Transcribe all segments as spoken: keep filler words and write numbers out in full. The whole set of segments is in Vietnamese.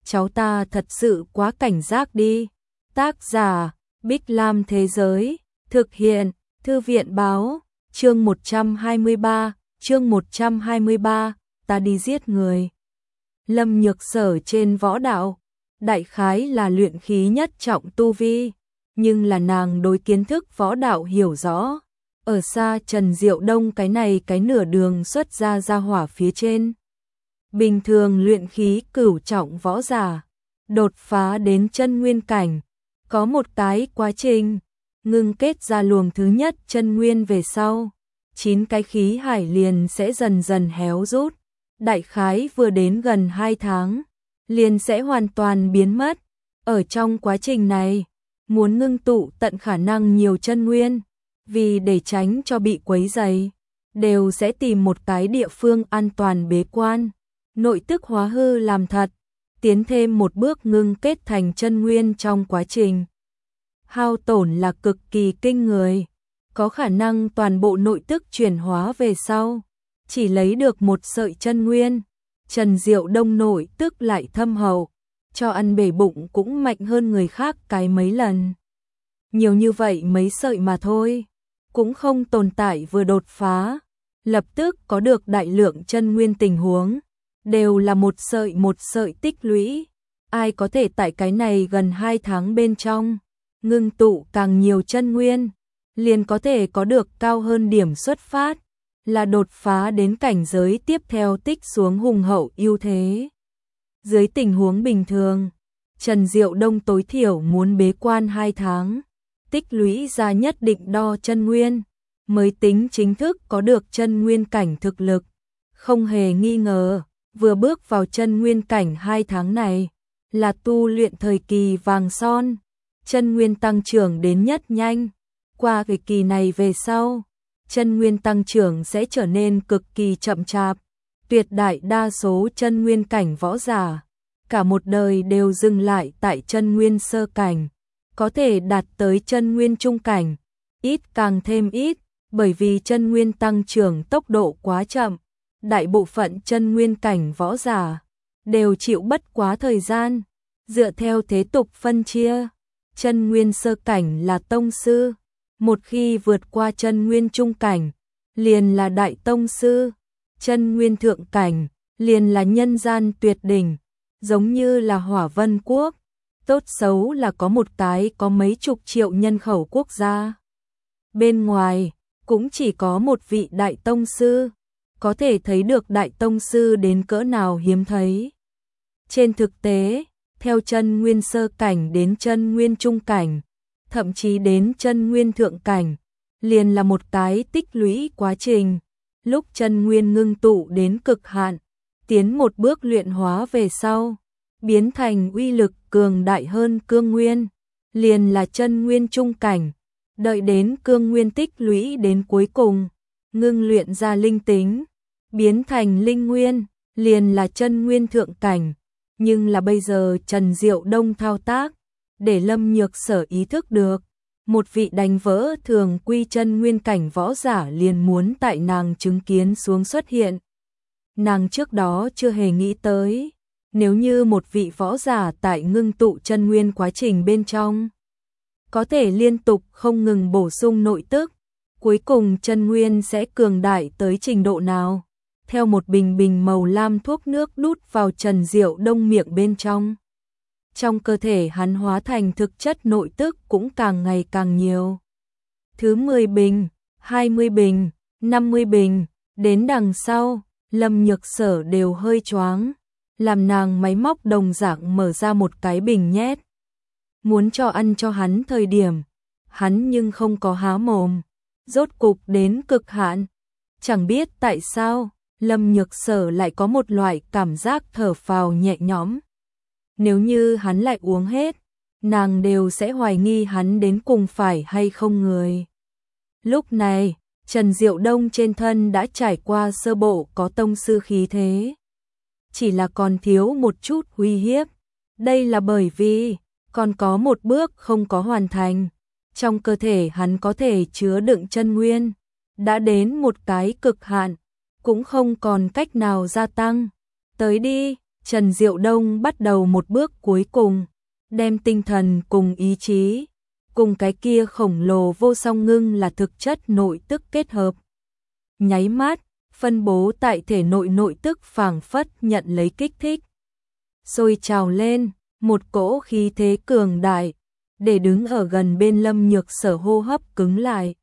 cháu ta thật sự quá cảnh giác đi. Tác giả, Bích Lam Thế Giới, thực hiện, Thư viện Báo, chương một trăm hai mươi ba, chương một trăm hai mươi ba, ta đi giết người. Lâm Nhược Sở trên võ đạo, đại khái là luyện khí nhất trọng tu vi, nhưng là nàng đối kiến thức võ đạo hiểu rõ. Ở xa Trần Diệu Đông cái này cái nửa đường xuất ra ra hỏa phía trên. Bình thường luyện khí cửu trọng võ giả, đột phá đến chân nguyên cảnh, có một cái quá trình, ngưng kết ra luồng thứ nhất chân nguyên về sau, chín cái khí hải liền sẽ dần dần héo rút, đại khái vừa đến gần hai tháng, liền sẽ hoàn toàn biến mất. Ở trong quá trình này, muốn ngưng tụ tận khả năng nhiều chân nguyên, vì để tránh cho bị quấy rầy, đều sẽ tìm một cái địa phương an toàn bế quan, nội tức hóa hư làm thật, tiến thêm một bước ngưng kết thành chân nguyên trong quá trình. Hao tổn là cực kỳ kinh người, có khả năng toàn bộ nội tức chuyển hóa về sau, chỉ lấy được một sợi chân nguyên. Trần Diệu Đông nội tức lại thâm hậu, cho ăn bể bụng cũng mạnh hơn người khác cái mấy lần. Nhiều như vậy mấy sợi mà thôi, cũng không tồn tại vừa đột phá, lập tức có được đại lượng chân nguyên tình huống, đều là một sợi một sợi tích lũy. Ai có thể tại cái này gần hai tháng bên trong, ngưng tụ càng nhiều chân nguyên, liền có thể có được cao hơn điểm xuất phát, là đột phá đến cảnh giới tiếp theo tích xuống hùng hậu ưu thế. Dưới tình huống bình thường, Trần Diệu Đông tối thiểu muốn bế quan hai tháng, tích lũy ra nhất định đo chân nguyên, mới tính chính thức có được chân nguyên cảnh thực lực. Không hề nghi ngờ, vừa bước vào chân nguyên cảnh hai tháng này, là tu luyện thời kỳ vàng son, chân nguyên tăng trưởng đến nhất nhanh. Qua cái kỳ này về sau, chân nguyên tăng trưởng sẽ trở nên cực kỳ chậm chạp. Tuyệt đại đa số chân nguyên cảnh võ giả, cả một đời đều dừng lại tại chân nguyên sơ cảnh, có thể đạt tới chân nguyên trung cảnh, ít càng thêm ít, bởi vì chân nguyên tăng trưởng tốc độ quá chậm. Đại bộ phận chân nguyên cảnh võ giả đều chịu bất quá thời gian. Dựa theo thế tục phân chia, chân nguyên sơ cảnh là tông sư, một khi vượt qua chân nguyên trung cảnh, liền là đại tông sư, chân nguyên thượng cảnh, liền là nhân gian tuyệt đỉnh, giống như là Hỏa Vân Quốc, tốt xấu là có một cái có mấy chục triệu nhân khẩu quốc gia. Bên ngoài, cũng chỉ có một vị đại tông sư, có thể thấy được đại tông sư đến cỡ nào hiếm thấy. Trên thực tế, theo chân nguyên sơ cảnh đến chân nguyên trung cảnh, thậm chí đến chân nguyên thượng cảnh, liền là một cái tích lũy quá trình. Lúc chân nguyên ngưng tụ đến cực hạn, tiến một bước luyện hóa về sau, biến thành uy lực cường đại hơn cương nguyên, liền là chân nguyên trung cảnh. Đợi đến cương nguyên tích lũy đến cuối cùng, ngưng luyện ra linh tính, biến thành linh nguyên, liền là chân nguyên thượng cảnh. Nhưng là bây giờ Trần Diệu Đông thao tác, để Lâm Nhược Sở ý thức được, một vị đánh vỡ thường quy chân nguyên cảnh võ giả liền muốn tại nàng chứng kiến xuống xuất hiện. Nàng trước đó chưa hề nghĩ tới, nếu như một vị võ giả tại ngưng tụ chân nguyên quá trình bên trong, có thể liên tục không ngừng bổ sung nội tức, cuối cùng chân nguyên sẽ cường đại tới trình độ nào. Theo một bình bình màu lam thuốc nước đút vào Trần Diệu Đông miệng bên trong, trong cơ thể hắn hóa thành thực chất nội tức cũng càng ngày càng nhiều. Thứ mười bình, hai mươi bình, năm mươi bình, đến đằng sau, Lâm Nhược Sở đều hơi choáng, làm nàng máy móc đồng dạng mở ra một cái bình nhét. Muốn cho ăn cho hắn thời điểm, hắn nhưng không có há mồm, rốt cục đến cực hạn. Chẳng biết tại sao, Lâm Nhược Sở lại có một loại cảm giác thở phào nhẹ nhõm. Nếu như hắn lại uống hết, nàng đều sẽ hoài nghi hắn đến cùng phải hay không người. Lúc này, Trần Diệu Đông trên thân đã trải qua sơ bộ có tông sư khí thế, chỉ là còn thiếu một chút uy hiếp. Đây là bởi vì còn có một bước không có hoàn thành. Trong cơ thể hắn có thể chứa đựng chân nguyên, đã đến một cái cực hạn, cũng không còn cách nào gia tăng. Tới đi, Trần Diệu Đông bắt đầu một bước cuối cùng, đem tinh thần cùng ý chí, cùng cái kia khổng lồ vô song ngưng là thực chất nội tức kết hợp. Nháy mắt, phân bố tại thể nội nội tức phảng phất nhận lấy kích thích. Sôi trào lên, một cỗ khí thế cường đại, để đứng ở gần bên Lâm Nhược Sở hô hấp cứng lại.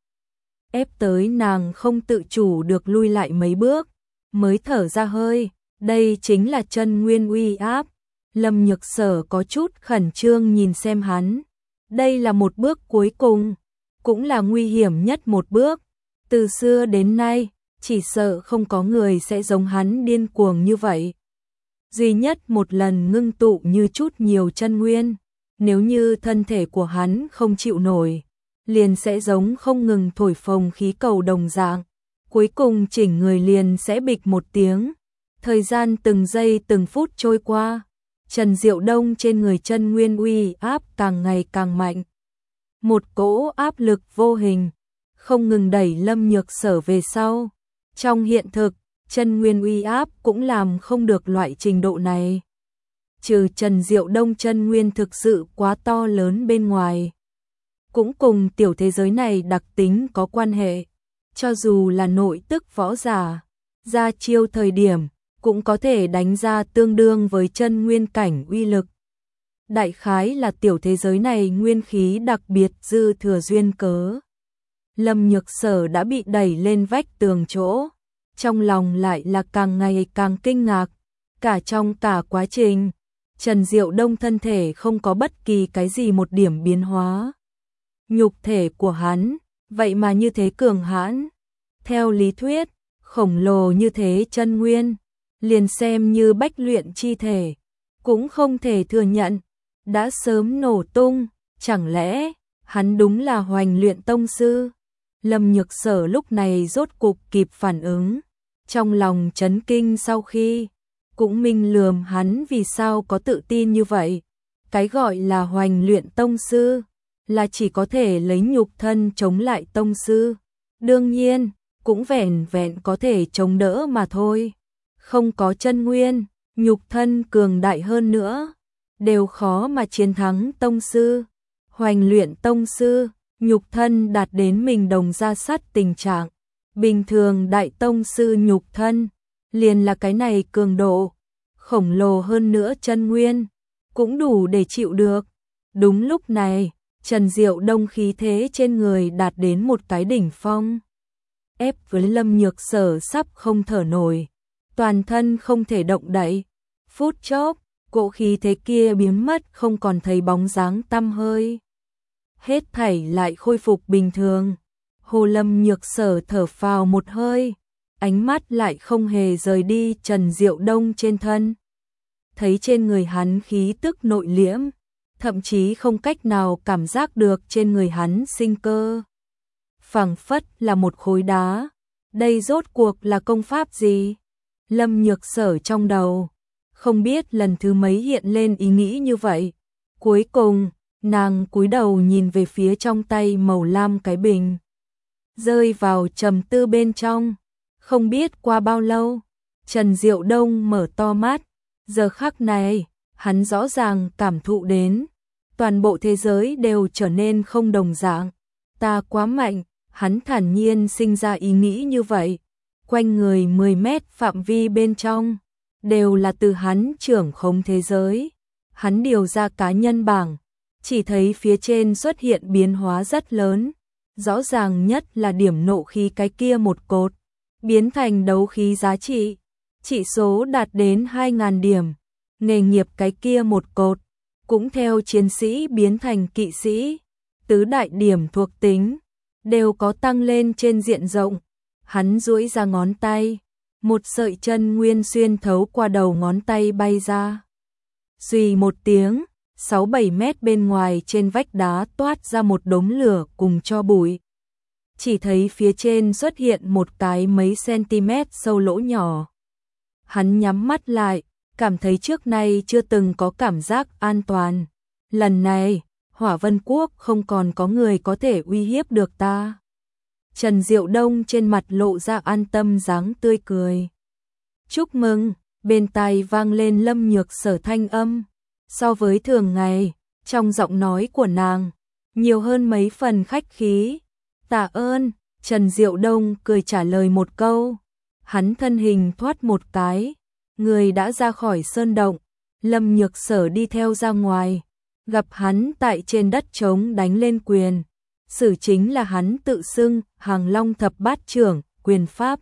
Ép tới nàng không tự chủ được lui lại mấy bước, mới thở ra hơi, đây chính là chân nguyên uy áp. Lâm Nhược Sở có chút khẩn trương nhìn xem hắn, đây là một bước cuối cùng, cũng là nguy hiểm nhất một bước. Từ xưa đến nay, chỉ sợ không có người sẽ giống hắn điên cuồng như vậy. Duy nhất một lần ngưng tụ như chút nhiều chân nguyên, nếu như thân thể của hắn không chịu nổi, liền sẽ giống không ngừng thổi phồng khí cầu đồng dạng, cuối cùng chỉnh người liền sẽ bịch một tiếng. Thời gian từng giây từng phút trôi qua, Trần Diệu Đông trên người chân nguyên uy áp càng ngày càng mạnh. Một cỗ áp lực vô hình, không ngừng đẩy Lâm Nhược Sở về sau. Trong hiện thực, chân nguyên uy áp cũng làm không được loại trình độ này. Trừ Trần Diệu Đông chân nguyên thực sự quá to lớn bên ngoài, cũng cùng tiểu thế giới này đặc tính có quan hệ. Cho dù là nội tức võ giả, ra chiêu thời điểm, cũng có thể đánh ra tương đương với chân nguyên cảnh uy lực. Đại khái là tiểu thế giới này nguyên khí đặc biệt dư thừa duyên cớ. Lâm Nhược Sở đã bị đẩy lên vách tường chỗ, trong lòng lại là càng ngày càng kinh ngạc. Cả trong cả quá trình, Trần Diệu Đông thân thể không có bất kỳ cái gì một điểm biến hóa. Nhục thể của hắn, vậy mà như thế cường hãn. Theo lý thuyết, khổng lồ như thế chân nguyên, liền xem như bách luyện chi thể, cũng không thể thừa nhận, đã sớm nổ tung. Chẳng lẽ, hắn đúng là Hoành Luyện Tông Sư? Lâm Nhược Sở lúc này rốt cục kịp phản ứng, trong lòng chấn kinh sau khi, cũng minh lườm hắn vì sao có tự tin như vậy. Cái gọi là Hoành Luyện Tông Sư, là chỉ có thể lấy nhục thân chống lại Tông Sư. Đương nhiên, cũng vẹn vẹn có thể chống đỡ mà thôi. Không có chân nguyên, nhục thân cường đại hơn nữa, đều khó mà chiến thắng Tông Sư. Hoành Luyện Tông Sư, nhục thân đạt đến mình đồng ra sắt tình trạng. Bình thường Đại Tông Sư nhục thân, liền là cái này cường độ, khổng lồ hơn nữa chân nguyên, cũng đủ để chịu được. Đúng lúc này, Trần Diệu Đông khí thế trên người đạt đến một cái đỉnh phong. Ép với Lâm Nhược Sở sắp không thở nổi, toàn thân không thể động đậy. Phút chốc, cỗ khí thế kia biến mất không còn thấy bóng dáng tăm hơi. Hết thảy lại khôi phục bình thường. Hồ Lâm Nhược Sở thở phào một hơi, ánh mắt lại không hề rời đi Trần Diệu Đông trên thân. Thấy trên người hắn khí tức nội liễm, thậm chí không cách nào cảm giác được trên người hắn sinh cơ. Phảng phất là một khối đá. Đây rốt cuộc là công pháp gì? Lâm Nhược Sở trong đầu, không biết lần thứ mấy hiện lên ý nghĩ như vậy. Cuối cùng, nàng cúi đầu nhìn về phía trong tay màu lam cái bình, rơi vào trầm tư bên trong. Không biết qua bao lâu, Trần Diệu Đông mở to mắt. Giờ khắc này, hắn rõ ràng cảm thụ đến, toàn bộ thế giới đều trở nên không đồng dạng. Ta quá mạnh, hắn thản nhiên sinh ra ý nghĩ như vậy. Quanh người mười mét phạm vi bên trong, đều là từ hắn trưởng khống thế giới. Hắn điều ra cá nhân bảng, chỉ thấy phía trên xuất hiện biến hóa rất lớn. Rõ ràng nhất là điểm nộ khí cái kia một cột, biến thành đấu khí giá trị. Chỉ số đạt đến hai nghìn điểm. Nghề nghiệp cái kia một cột, cũng theo chiến sĩ biến thành kỵ sĩ. Tứ đại điểm thuộc tính, đều có tăng lên trên diện rộng. Hắn duỗi ra ngón tay, một sợi chân nguyên xuyên thấu qua đầu ngón tay bay ra. Xùy một tiếng, sáu bảy mét bên ngoài trên vách đá toát ra một đống lửa cùng tro bụi. Chỉ thấy phía trên xuất hiện một cái mấy cm sâu lỗ nhỏ. Hắn nhắm mắt lại, cảm thấy trước nay chưa từng có cảm giác an toàn. Lần này, Hỏa Vân Quốc không còn có người có thể uy hiếp được ta. Trần Diệu Đông trên mặt lộ ra an tâm dáng tươi cười. Chúc mừng, bên tai vang lên Lâm Nhược Sở thanh âm. So với thường ngày, trong giọng nói của nàng, nhiều hơn mấy phần khách khí. Tạ ơn, Trần Diệu Đông cười trả lời một câu. Hắn thân hình thoát một cái, người đã ra khỏi sơn động. Lâm Nhược Sở đi theo ra ngoài, gặp hắn tại trên đất trống đánh lên quyền. Sử chính là hắn tự xưng Hàng Long thập bát trưởng, quyền pháp.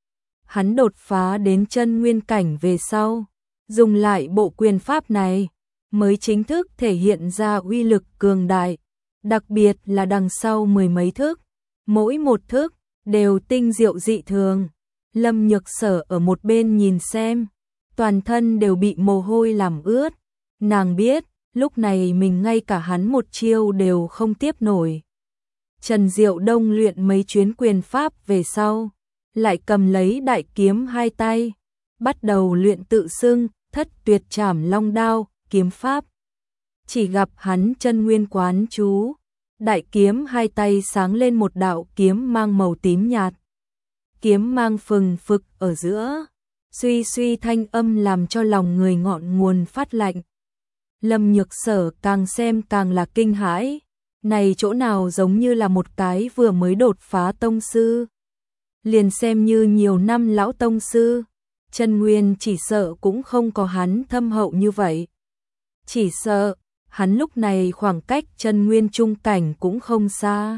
Hắn đột phá đến chân nguyên cảnh về sau, dùng lại bộ quyền pháp này, mới chính thức thể hiện ra uy lực cường đại, đặc biệt là đằng sau mười mấy thức, mỗi một thức đều tinh diệu dị thường. Lâm Nhược Sở ở một bên nhìn xem, toàn thân đều bị mồ hôi làm ướt. Nàng biết, lúc này mình ngay cả hắn một chiêu đều không tiếp nổi. Trần Diệu Đông luyện mấy chuyến quyền pháp về sau, lại cầm lấy đại kiếm hai tay, bắt đầu luyện tự xưng Thất Tuyệt Trảm Long Đao, kiếm pháp. Chỉ gặp hắn chân nguyên quán chú, đại kiếm hai tay sáng lên một đạo kiếm mang màu tím nhạt. Kiếm mang phừng phực ở giữa, suy suy thanh âm làm cho lòng người ngọn nguồn phát lạnh. Lâm Nhược Sở càng xem càng là kinh hãi, này chỗ nào giống như là một cái vừa mới đột phá tông sư. Liền xem như nhiều năm lão tông sư, chân nguyên chỉ sợ cũng không có hắn thâm hậu như vậy. Chỉ sợ, hắn lúc này khoảng cách chân nguyên trung cảnh cũng không xa.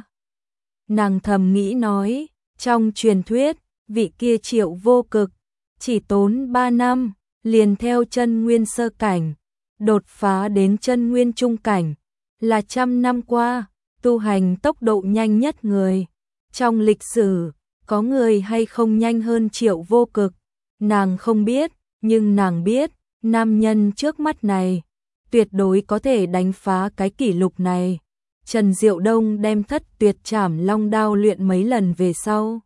Nàng thầm nghĩ nói, trong truyền thuyết, vị kia Triệu Vô Cực, chỉ tốn ba năm, liền theo chân nguyên sơ cảnh, đột phá đến chân nguyên trung cảnh, là trăm năm qua, tu hành tốc độ nhanh nhất người. Trong lịch sử, có người hay không nhanh hơn Triệu Vô Cực, nàng không biết, nhưng nàng biết, nam nhân trước mắt này, tuyệt đối có thể đánh phá cái kỷ lục này. Trần Diệu Đông đem Thất Tuyệt Trảm Long Đao luyện mấy lần về sau,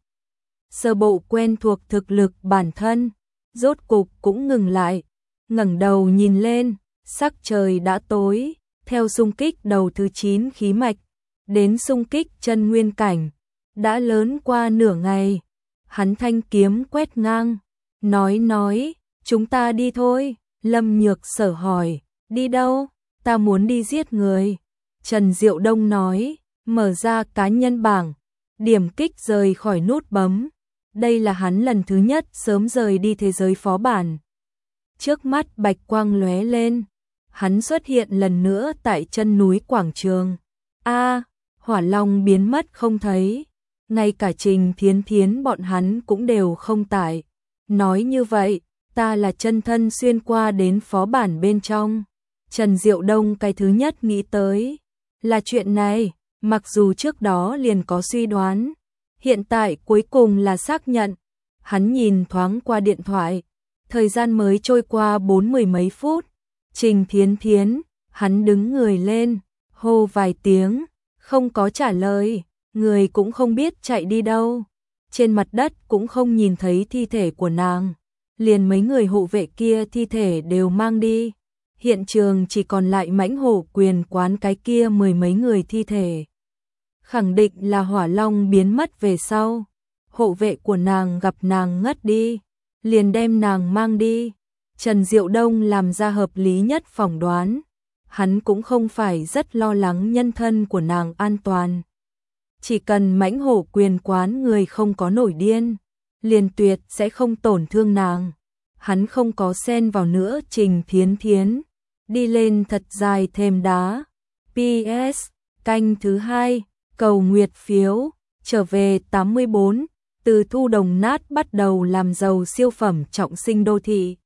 sơ bộ quen thuộc thực lực bản thân, rốt cục cũng ngừng lại, ngẩng đầu nhìn lên, sắc trời đã tối, theo xung kích đầu thứ chín khí mạch, đến xung kích chân nguyên cảnh, đã lớn qua nửa ngày. Hắn thanh kiếm quét ngang, nói nói, chúng ta đi thôi. Lâm Nhược Sở hỏi, đi đâu? Ta muốn đi giết người. Trần Diệu Đông nói, mở ra cá nhân bảng, điểm kích rời khỏi nút bấm. Đây là hắn lần thứ nhất sớm rời đi thế giới phó bản. Trước mắt bạch quang lóe lên, hắn xuất hiện lần nữa tại chân núi quảng trường. A, Hỏa Long biến mất không thấy, ngay cả Trình Thiến Thiến bọn hắn cũng đều không tại. Nói như vậy, ta là chân thân xuyên qua đến phó bản bên trong. Trần Diệu Đông cái thứ nhất nghĩ tới là chuyện này, mặc dù trước đó liền có suy đoán, hiện tại cuối cùng là xác nhận. Hắn nhìn thoáng qua điện thoại, thời gian mới trôi qua bốn mười mấy phút. Trình Thiến Thiến, hắn đứng người lên, hô vài tiếng, không có trả lời, người cũng không biết chạy đi đâu. Trên mặt đất cũng không nhìn thấy thi thể của nàng, liền mấy người hộ vệ kia thi thể đều mang đi. Hiện trường chỉ còn lại Mãnh Hổ Quyền quán cái kia mười mấy người thi thể. Khẳng định là Hỏa Long biến mất về sau, hộ vệ của nàng gặp nàng ngất đi, liền đem nàng mang đi. Trần Diệu Đông làm ra hợp lý nhất phỏng đoán, hắn cũng không phải rất lo lắng nhân thân của nàng an toàn. Chỉ cần Mãnh Hổ Quyền quán người không có nổi điên, liền tuyệt sẽ không tổn thương nàng. Hắn không có xen vào nữa. Trình Thiến Thiến đi lên thật dài thềm đá. pê ét canh thứ hai, cầu nguyệt phiếu, trở về tám mươi bốn, từ thu đồng nát bắt đầu làm giàu siêu phẩm trọng sinh đô thị.